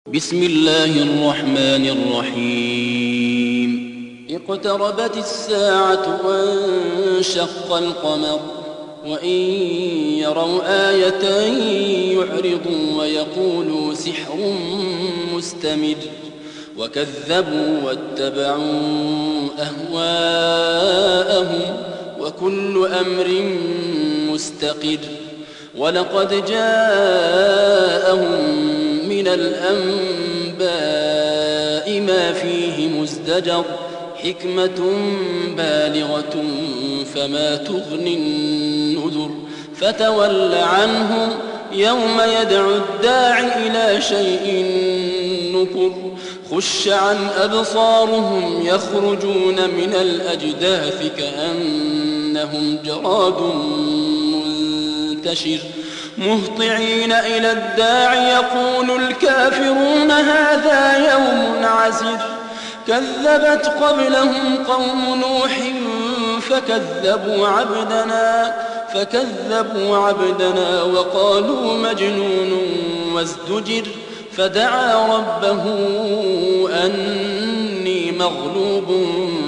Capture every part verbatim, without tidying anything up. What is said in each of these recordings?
بسم الله الرحمن الرحيم اقتربت الساعة وانشق القمر وإن يروا آية يعرضوا ويقولوا سحر مستمر وكذبوا واتبعوا أهواءهم وكل أمر مستقر ولقد جاءهم من الأنباء ما فيه مزدجر حكمة بالغة فما تغني النذر فتول عنهم يوم يدعو الداع إلى شيء نكر خش عن أبصارهم يخرجون من الأجداث كأنهم جراد منتشر مهطعين إلى الداع يقول الكافرون هذا يوم عسر كذبت قبلهم قوم نوح فكذبوا عبدنا فكذبوا عبدنا وقالوا مجنون وازدجر فدعا ربه أني مغلوب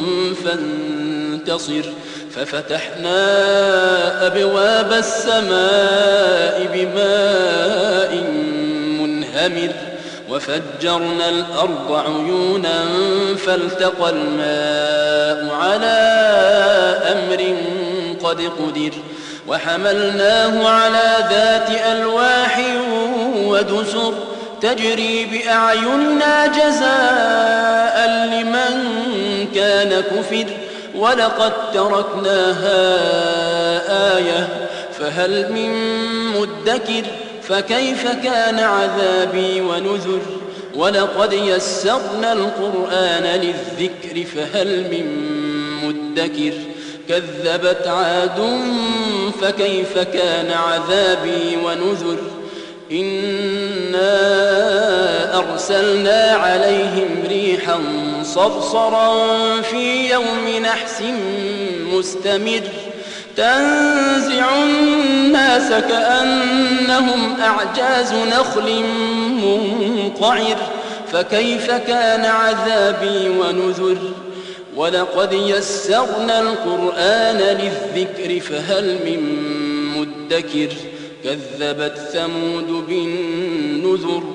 فانتصر ففتحنا أبواب السماء بماء منهمر وفجرنا الأرض عيونا فالتقى الماء على أمر قد قدر وحملناه على ذات ألواح ودسر تجري بأعيننا جزاء لمن كان كفر ولقد تركناها آية فهل من مدكر فكيف كان عذابي ونذر ولقد يسرنا القرآن للذكر فهل من مدكر كذبت عاد فكيف كان عذابي ونذر إنا أرسلنا عليهم ريحا صرصرا في يوم نحس مستمر تنزع الناس كأنهم أعجاز نخل منقعر فكيف كان عذابي ونذر ولقد يسرنا القرآن للذكر فهل من مدكر كذبت ثمود بالنذر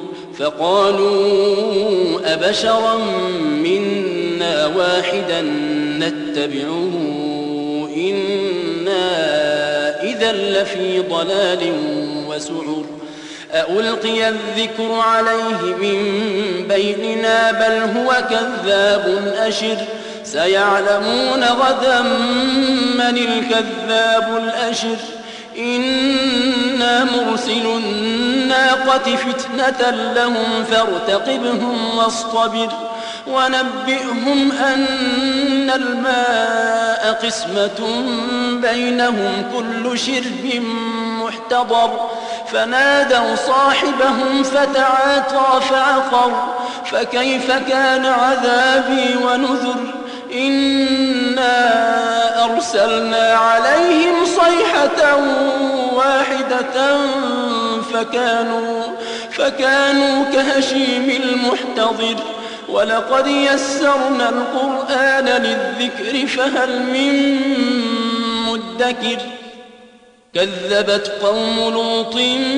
فقالوا أبشرا منا واحدا نتبعه إنا إذا لفي ضلال وسعر ألقي الذكر عليه من بيننا بل هو كذاب أشر سيعلمون غدا من الكذاب الأشر إنا مرسل الناقة فتنة لهم فارتقبهم واصطبر ونبئهم أن الماء قسمة بينهم كل شرب محتضر فنادوا صاحبهم فتعاطى فعقر فكيف كان عذابي ونذر إنا أرسلنا عليهم صيحة واحدة فكانوا, فكانوا كهشيم المحتضر ولقد يسرنا القرآن للذكر فهل من مدكر كذبت قوم لوط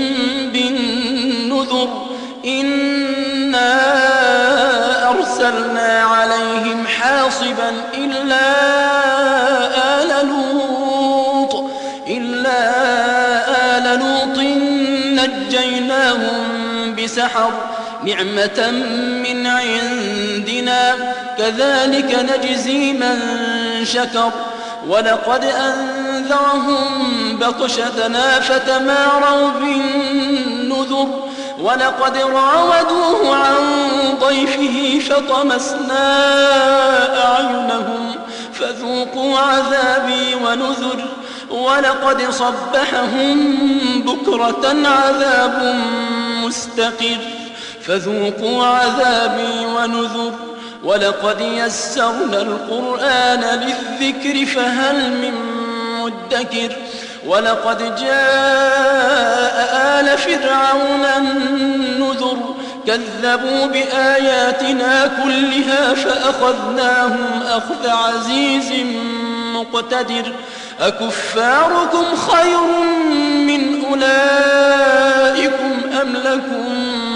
بالنذر إنا أرسلنا عليهم حاصبا إلا آل لوط إلا آل لوط نجيناهم بسحر نعمة من عندنا كذلك نجزي من شكر ولقد أنذرهم بطشتنا فتماروا بالنذر ولقد راودوه عن ضيفه فطمسنا أعينهم فذوقوا عذابي ونذر ولقد صبحهم بكرة عذاب مستقر فذوقوا عذابي ونذر ولقد يسرنا القرآن للذكر فهل من مدكر ولقد جاء آل فرعون النذر كذبوا بآياتنا كلها فأخذناهم أخذ عزيز مقتدر أكفاركم خير من أولئكم أم لكم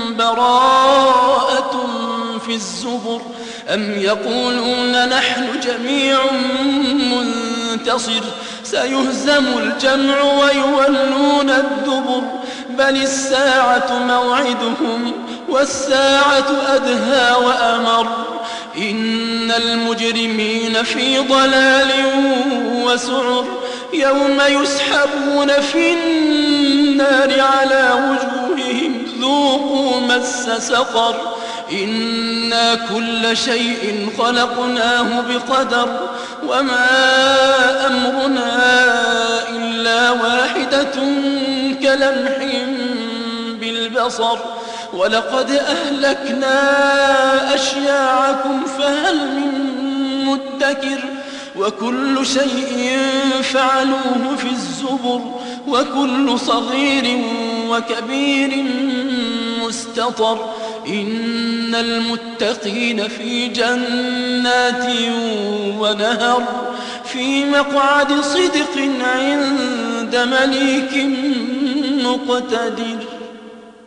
براءة في الزبر أم يقولون نحن جميع منتصر سيهزم الجمع ويولون الدبر بل الساعة موعدهم والساعة أدهى وأمر إن المجرمين في ضلال وسعر يوم يسحبون في النار على وجوههم ذوقوا مس سقر إنا كل شيء خلقناه بقدر وما أمرنا إلا واحدة كلمح بالبصر ولقد أهلكنا أشياعكم فهل من مدكر وكل شيء فعلوه في الزبر وكل صغير وكبير مستطر إن المتقين في جنات ونهر في مقعد صدق عند مليك مقتدر.